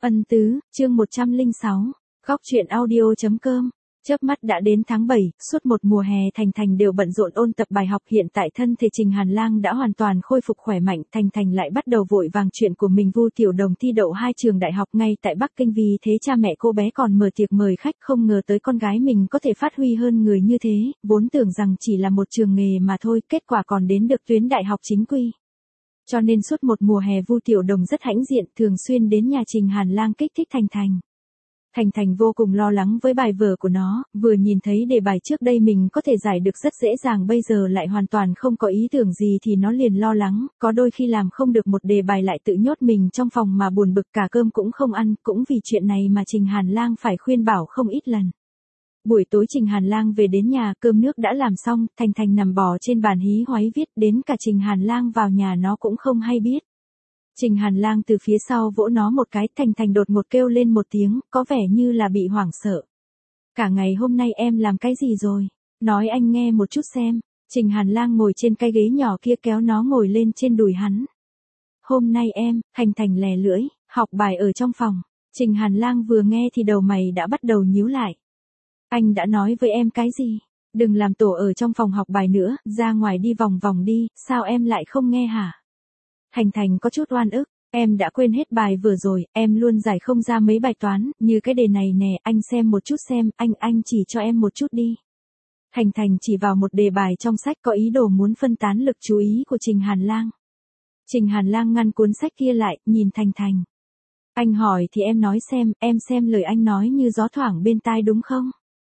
Ân tứ, chương 106, góc truyện audio.com. Chớp mắt đã đến tháng 7, suốt một mùa hè Thành Thành đều bận rộn ôn tập bài học. Hiện tại thân thể Trình Hàn Lang đã hoàn toàn khôi phục khỏe mạnh, Thành Thành lại bắt đầu vội vàng chuyện của mình. Vu Tiểu Đồng thi đậu 2 trường đại học ngay tại Bắc Kinh, vì thế cha mẹ cô bé còn mở tiệc mời khách, không ngờ tới con gái mình có thể phát huy hơn người như thế, vốn tưởng rằng chỉ là một trường nghề mà thôi, kết quả còn đến được tuyến đại học chính quy. Cho nên suốt một mùa hè Vu Tiểu Đồng rất hãnh diện, thường xuyên đến nhà Trình Hàn Lang kích thích Thành Thành. Thành Thành vô cùng lo lắng với bài vở của nó, vừa nhìn thấy đề bài trước đây mình có thể giải được rất dễ dàng, bây giờ lại hoàn toàn không có ý tưởng gì thì nó liền lo lắng, có đôi khi làm không được một đề bài lại tự nhốt mình trong phòng mà buồn bực, cả cơm cũng không ăn, cũng vì chuyện này mà Trình Hàn Lang phải khuyên bảo không ít lần. Buổi tối Trình Hàn Lang về đến nhà, cơm nước đã làm xong, Thành Thành nằm bò trên bàn hí hoáy viết, đến cả Trình Hàn Lang vào nhà nó cũng không hay biết. Trình Hàn Lang từ phía sau vỗ nó một cái, Thành Thành đột ngột kêu lên một tiếng, có vẻ như là bị hoảng sợ. Cả ngày hôm nay em làm cái gì rồi? Nói anh nghe một chút xem. Trình Hàn Lang ngồi trên cái ghế nhỏ kia kéo nó ngồi lên trên đùi hắn. Hôm nay em, Thành Thành lè lưỡi, học bài ở trong phòng. Trình Hàn Lang vừa nghe thì đầu mày đã bắt đầu nhíu lại. Anh đã nói với em cái gì? Đừng làm tổ ở trong phòng học bài nữa, ra ngoài đi vòng vòng đi, sao em lại không nghe hả? Thành Thành có chút oan ức, em đã quên hết bài vừa rồi, em luôn giải không ra mấy bài toán, như cái đề này nè, anh xem một chút xem, anh chỉ cho em một chút đi. Thành Thành chỉ vào một đề bài trong sách, có ý đồ muốn phân tán lực chú ý của Trình Hàn Lang. Trình Hàn Lang ngăn cuốn sách kia lại, nhìn Thành Thành. Anh hỏi thì em nói xem lời anh nói như gió thoảng bên tai đúng không?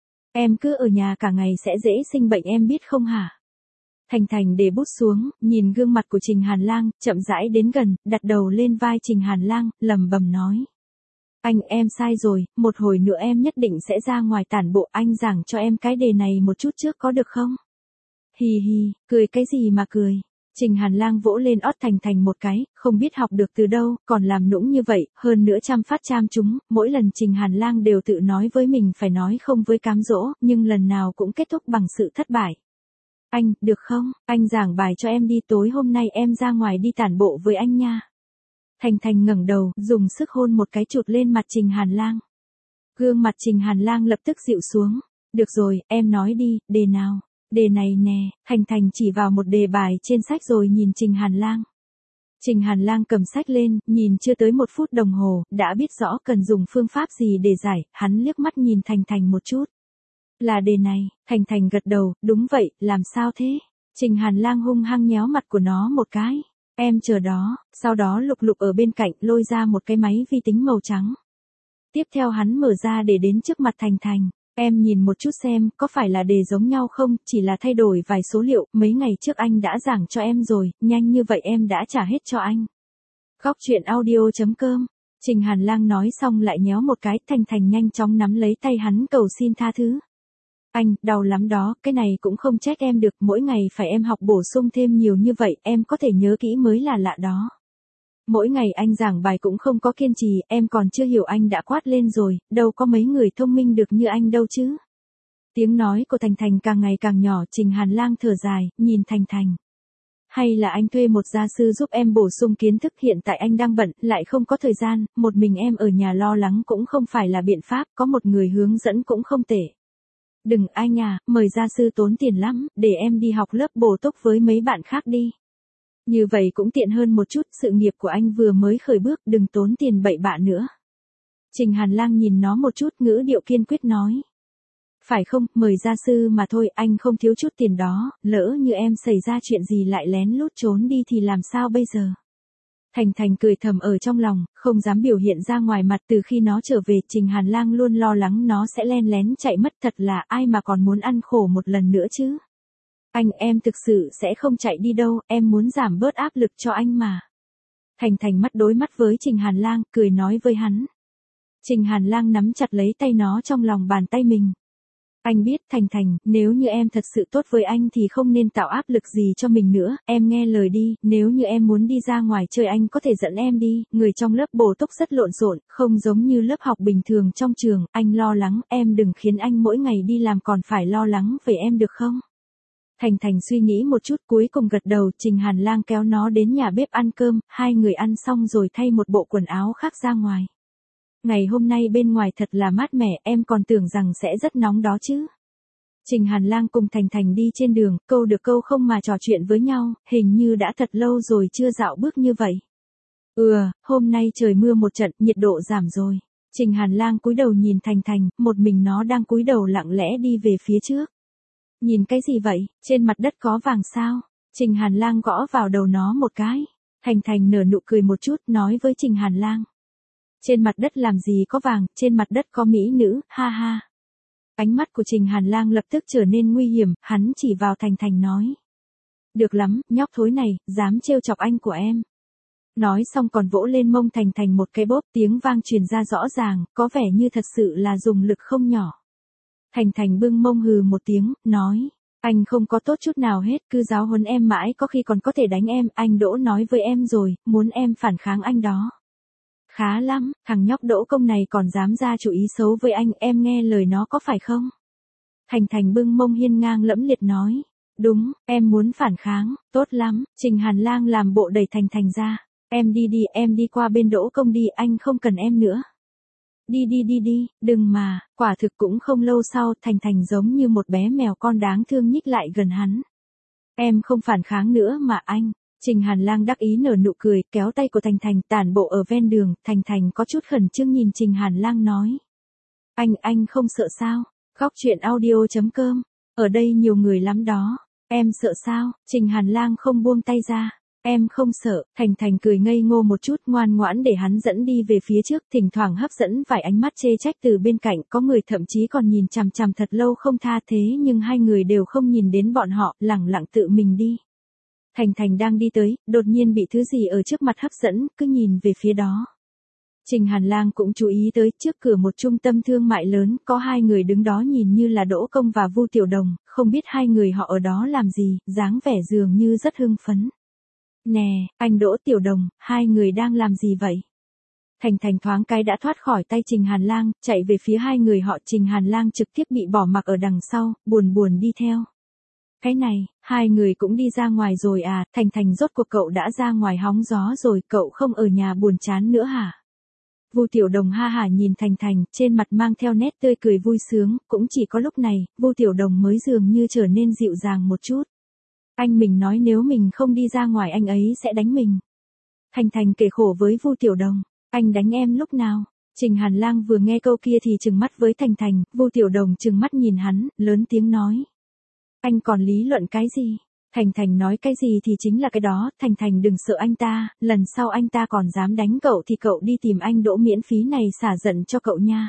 Em cứ ở nhà cả ngày sẽ dễ sinh bệnh em biết không hả? Thành Thành để bút xuống, nhìn gương mặt của Trình Hàn Lang, chậm rãi đến gần, đặt đầu lên vai Trình Hàn Lang, lẩm bẩm nói. Anh, em sai rồi, một hồi nữa em nhất định sẽ ra ngoài tản bộ, anh giảng cho em cái đề này một chút trước có được không? Hì hì, cười cái gì mà cười? Trình Hàn Lang vỗ lên ót Thành Thành một cái, không biết học được từ đâu, còn làm nũng như vậy, hơn nữa chăm phát cham chúng, mỗi lần Trình Hàn Lang đều tự nói với mình phải nói không với cám dỗ, nhưng lần nào cũng kết thúc bằng sự thất bại. Anh, được không, anh giảng bài cho em đi, tối hôm nay em ra ngoài đi tản bộ với anh nha. Thành Thành ngẩng đầu, dùng sức hôn một cái chụt lên mặt Trình Hàn Lang. Gương mặt Trình Hàn Lang lập tức dịu xuống. Được rồi, em nói đi, đề nào? Đề này nè, Thành Thành chỉ vào một đề bài trên sách rồi nhìn Trình Hàn Lang. Trình Hàn Lang cầm sách lên, nhìn chưa tới 1 phút đồng hồ, đã biết rõ cần dùng phương pháp gì để giải, hắn liếc mắt nhìn Thành Thành một chút. Là đề này, Thành Thành gật đầu, đúng vậy, làm sao thế? Trình Hàn Lang hung hăng nhéo mặt của nó một cái. Em chờ đó, sau đó lục lục ở bên cạnh lôi ra một cái máy vi tính màu trắng. Tiếp theo hắn mở ra để đến trước mặt Thành Thành. Em nhìn một chút xem, có phải là đề giống nhau không, chỉ là thay đổi vài số liệu, mấy ngày trước anh đã giảng cho em rồi, nhanh như vậy em đã trả hết cho anh. Góc truyện audio.com. Trình Hàn Lang nói xong lại nhéo một cái, Thành Thành nhanh chóng nắm lấy tay hắn cầu xin tha thứ. Anh, đau lắm đó, cái này cũng không trách em được, mỗi ngày phải em học bổ sung thêm nhiều như vậy, em có thể nhớ kỹ mới là lạ đó. Mỗi ngày anh giảng bài cũng không có kiên trì, em còn chưa hiểu anh đã quát lên rồi, đâu có mấy người thông minh được như anh đâu chứ. Tiếng nói của Thành Thành càng ngày càng nhỏ, Trình Hàn Lang thở dài, nhìn Thành Thành. Hay là anh thuê một gia sư giúp em bổ sung kiến thức, hiện tại anh đang bận, lại không có thời gian, một mình em ở nhà lo lắng cũng không phải là biện pháp, có một người hướng dẫn cũng không tệ. Đừng anh à, mời gia sư tốn tiền lắm, để em đi học lớp bổ túc với mấy bạn khác đi. Như vậy cũng tiện hơn một chút, sự nghiệp của anh vừa mới khởi bước, đừng tốn tiền bậy bạ nữa. Trình Hàn Lang nhìn nó một chút, ngữ điệu kiên quyết nói. Phải không, mời gia sư mà thôi, anh không thiếu chút tiền đó, lỡ như em xảy ra chuyện gì lại lén lút trốn đi thì làm sao bây giờ? Thành Thành cười thầm ở trong lòng, không dám biểu hiện ra ngoài mặt. Từ khi nó trở về, Trình Hàn Lang luôn lo lắng nó sẽ len lén chạy mất, thật là ai mà còn muốn ăn khổ một lần nữa chứ. Anh, em thực sự sẽ không chạy đi đâu, em muốn giảm bớt áp lực cho anh mà. Thành Thành mắt đối mắt với Trình Hàn Lang, cười nói với hắn. Trình Hàn Lang nắm chặt lấy tay nó trong lòng bàn tay mình. Anh biết, Thành Thành, nếu như em thật sự tốt với anh thì không nên tạo áp lực gì cho mình nữa, em nghe lời đi, nếu như em muốn đi ra ngoài chơi anh có thể dẫn em đi, người trong lớp bổ túc rất lộn xộn, không giống như lớp học bình thường trong trường, anh lo lắng, em đừng khiến anh mỗi ngày đi làm còn phải lo lắng về em được không? Thành Thành suy nghĩ một chút cuối cùng gật đầu, Trình Hàn Lang kéo nó đến nhà bếp ăn cơm, hai người ăn xong rồi thay một bộ quần áo khác ra ngoài. Ngày hôm nay bên ngoài thật là mát mẻ, em còn tưởng rằng sẽ rất nóng đó chứ. Trình Hàn Lang cùng Thành Thành đi trên đường, câu được câu không mà trò chuyện với nhau, hình như đã thật lâu rồi chưa dạo bước như vậy. Hôm nay trời mưa một trận, nhiệt độ giảm rồi. Trình Hàn Lang cúi đầu nhìn Thành Thành, một mình nó đang cúi đầu lặng lẽ đi về phía trước. Nhìn cái gì vậy, trên mặt đất có vàng sao? Trình Hàn Lang gõ vào đầu nó một cái. Thành Thành nở nụ cười một chút, nói với Trình Hàn Lang. Trên mặt đất làm gì có vàng, trên mặt đất có mỹ nữ, ha ha. Ánh mắt của Trình Hàn Lang lập tức trở nên nguy hiểm, hắn chỉ vào Thành Thành nói. Được lắm, nhóc thối này, dám trêu chọc anh của em. Nói xong còn vỗ lên mông Thành Thành một cái bóp, tiếng vang truyền ra rõ ràng, có vẻ như thật sự là dùng lực không nhỏ. Thành Thành bưng mông hừ một tiếng, nói. Anh không có tốt chút nào hết, cứ giáo huấn em mãi, có khi còn có thể đánh em, anh Đỗ nói với em rồi, muốn em phản kháng anh đó. Khá lắm, thằng nhóc Đỗ Công này còn dám ra chủ ý xấu với anh, em nghe lời nó có phải không? Thành Thành bưng mông hiên ngang lẫm liệt nói. Đúng, em muốn phản kháng, tốt lắm. Trình Hàn Lang làm bộ đẩy Thành Thành ra. Em đi đi, em đi qua bên Đỗ Công đi, anh không cần em nữa. Đi, đừng mà. Quả thực cũng không lâu sau, Thành Thành giống như một bé mèo con đáng thương nhích lại gần hắn. Em không phản kháng nữa mà anh. Trình Hàn Lang đắc ý nở nụ cười, kéo tay của Thành Thành tản bộ ở ven đường. Thành Thành có chút khẩn trương nhìn Trình Hàn Lang nói. Anh không sợ sao? Góc truyện audio.com. Ở đây nhiều người lắm đó. Em sợ sao? Trình Hàn Lang không buông tay ra. Em không sợ. Thành Thành cười ngây ngô một chút, ngoan ngoãn để hắn dẫn đi về phía trước, thỉnh thoảng hấp dẫn vài ánh mắt chê trách từ bên cạnh, có người thậm chí còn nhìn chằm chằm thật lâu không tha, thế nhưng hai người đều không nhìn đến bọn họ, lẳng lặng tự mình đi. Thành Thành đang đi tới, đột nhiên bị thứ gì ở trước mặt hấp dẫn, cứ nhìn về phía đó. Trình Hàn Lang cũng chú ý tới, trước cửa một trung tâm thương mại lớn, có hai người đứng đó nhìn như là Đỗ Công và Vu Tiểu Đồng, không biết hai người họ ở đó làm gì, dáng vẻ dường như rất hưng phấn. Nè, anh Đỗ Tiểu Đồng, hai người đang làm gì vậy? Thành Thành thoáng cái đã thoát khỏi tay Trình Hàn Lang, chạy về phía hai người họ. Trình Hàn Lang trực tiếp bị bỏ mặc ở đằng sau, buồn buồn đi theo. Cái này, hai người cũng đi ra ngoài rồi à? Thành Thành, rốt cuộc cậu đã ra ngoài hóng gió rồi, cậu không ở nhà buồn chán nữa hả? Vu Tiểu Đồng ha hả nhìn Thành Thành, trên mặt mang theo nét tươi cười vui sướng, cũng chỉ có lúc này, Vu Tiểu Đồng mới dường như trở nên dịu dàng một chút. Anh mình nói nếu mình không đi ra ngoài anh ấy sẽ đánh mình. Thành Thành kể khổ với Vu Tiểu Đồng, anh đánh em lúc nào? Trình Hàn Lang vừa nghe câu kia thì trừng mắt với Thành Thành, Vu Tiểu Đồng trừng mắt nhìn hắn, lớn tiếng nói. Anh còn lý luận cái gì? Thành Thành nói cái gì thì chính là cái đó, Thành Thành đừng sợ anh ta, lần sau anh ta còn dám đánh cậu thì cậu đi tìm anh Đỗ miễn phí này xả giận cho cậu nha.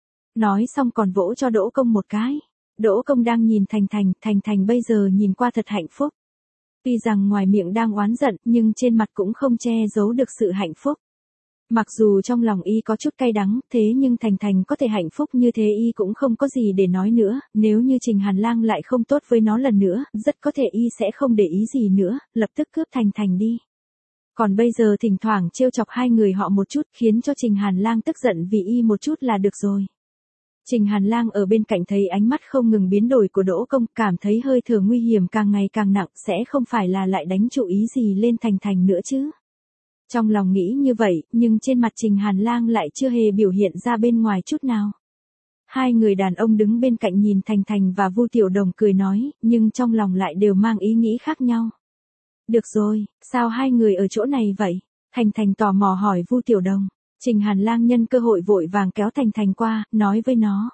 Nói xong còn vỗ cho Đỗ Công một cái. Đỗ Công đang nhìn Thành Thành, Thành Thành bây giờ nhìn qua thật hạnh phúc. Tuy rằng ngoài miệng đang oán giận, nhưng trên mặt cũng không che giấu được sự hạnh phúc. Mặc dù trong lòng y có chút cay đắng, thế nhưng Thành Thành có thể hạnh phúc như thế y cũng không có gì để nói nữa, nếu như Trình Hàn Lang lại không tốt với nó lần nữa, rất có thể y sẽ không để ý gì nữa, lập tức cướp Thành Thành đi. Còn bây giờ thỉnh thoảng trêu chọc hai người họ một chút, khiến cho Trình Hàn Lang tức giận vì y một chút là được rồi. Trình Hàn Lang ở bên cạnh thấy ánh mắt không ngừng biến đổi của Đỗ Công, cảm thấy hơi thở nguy hiểm càng ngày càng nặng, sẽ không phải là lại đánh chủ ý gì lên Thành Thành nữa chứ. Trong lòng nghĩ như vậy, nhưng trên mặt Trình Hàn Lang lại chưa hề biểu hiện ra bên ngoài chút nào. Hai người đàn ông đứng bên cạnh nhìn Thành Thành và Vu Tiểu Đồng cười nói, nhưng trong lòng lại đều mang ý nghĩ khác nhau. Được rồi, sao hai người ở chỗ này vậy? Thành Thành tò mò hỏi Vu Tiểu Đồng. Trình Hàn Lang nhân cơ hội vội vàng kéo Thành Thành qua, nói với nó.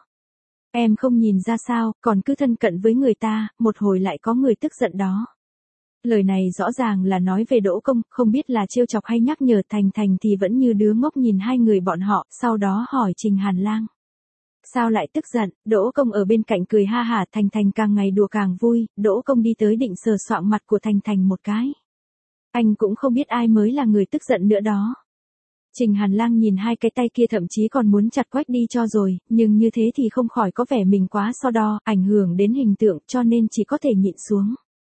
Em không nhìn ra sao, còn cứ thân cận với người ta, một hồi lại có người tức giận đó. Lời này rõ ràng là nói về Đỗ Công, không biết là trêu chọc hay nhắc nhở. Thành Thành thì vẫn như đứa ngốc nhìn hai người bọn họ, sau đó hỏi Trình Hàn Lang. Sao lại tức giận? Đỗ Công ở bên cạnh cười ha hả. Thành Thành càng ngày đùa càng vui, Đỗ Công đi tới định sờ soạng mặt của Thành Thành một cái. Anh cũng không biết ai mới là người tức giận nữa đó. Trình Hàn Lang nhìn hai cái tay kia thậm chí còn muốn chặt quách đi cho rồi, nhưng như thế thì không khỏi có vẻ mình quá so đo, ảnh hưởng đến hình tượng, cho nên chỉ có thể nhịn xuống.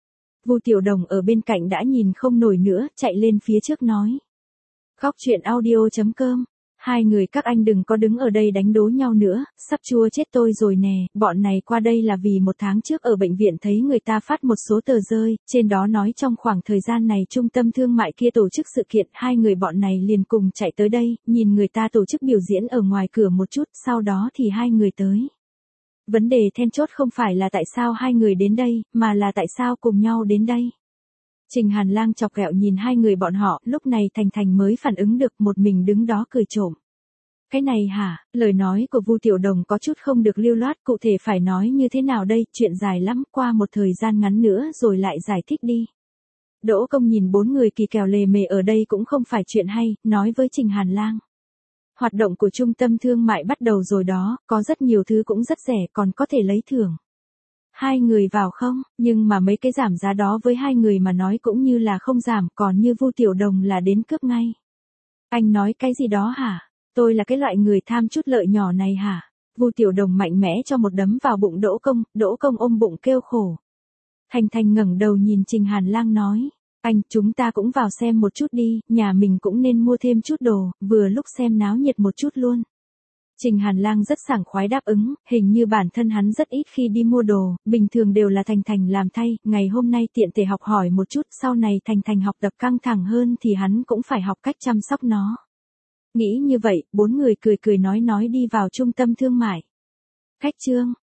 Vu Tiểu Đồng ở bên cạnh đã nhìn không nổi nữa, chạy lên phía trước nói. Góc truyện audio.com Hai người các anh đừng có đứng ở đây đánh đố nhau nữa, sắp chua chết tôi rồi nè, bọn này qua đây là vì 1 tháng trước ở bệnh viện thấy người ta phát một số tờ rơi, trên đó nói trong khoảng thời gian này trung tâm thương mại kia tổ chức sự kiện, hai người bọn này liền cùng chạy tới đây, nhìn người ta tổ chức biểu diễn ở ngoài cửa một chút, sau đó thì hai người tới. Vấn đề then chốt không phải là tại sao hai người đến đây, mà là tại sao cùng nhau đến đây. Trình Hàn Lang chọc ghẹo nhìn hai người bọn họ, lúc này Thành Thành mới phản ứng được, một mình đứng đó cười trộm. Cái này hả, lời nói của Vu Tiểu Đồng có chút không được lưu loát, cụ thể phải nói như thế nào đây, chuyện dài lắm, qua một thời gian ngắn nữa rồi lại giải thích đi. Đỗ Công nhìn 4 người kỳ kèo lề mề ở đây cũng không phải chuyện hay, nói với Trình Hàn Lang. Hoạt động của trung tâm thương mại bắt đầu rồi đó, có rất nhiều thứ cũng rất rẻ, còn có thể lấy thưởng. Hai người vào không, nhưng mà mấy cái giảm giá đó với hai người mà nói cũng như là không giảm, còn như Vu Tiểu Đồng là đến cướp ngay. Anh nói cái gì đó hả? Tôi là cái loại người tham chút lợi nhỏ này hả? Vu Tiểu Đồng mạnh mẽ cho một đấm vào bụng Đỗ Công ôm bụng kêu khổ. Thành Thành ngẩng đầu nhìn Trình Hàn Lang nói, anh, chúng ta cũng vào xem một chút đi, nhà mình cũng nên mua thêm chút đồ, vừa lúc xem náo nhiệt một chút luôn. Trình Hàn Lang rất sảng khoái đáp ứng, hình như bản thân hắn rất ít khi đi mua đồ, bình thường đều là Thành Thành làm thay, ngày hôm nay tiện thể học hỏi một chút, sau này Thành Thành học tập căng thẳng hơn thì hắn cũng phải học cách chăm sóc nó. Nghĩ như vậy, 4 người cười cười nói đi vào trung tâm thương mại. Khách trương,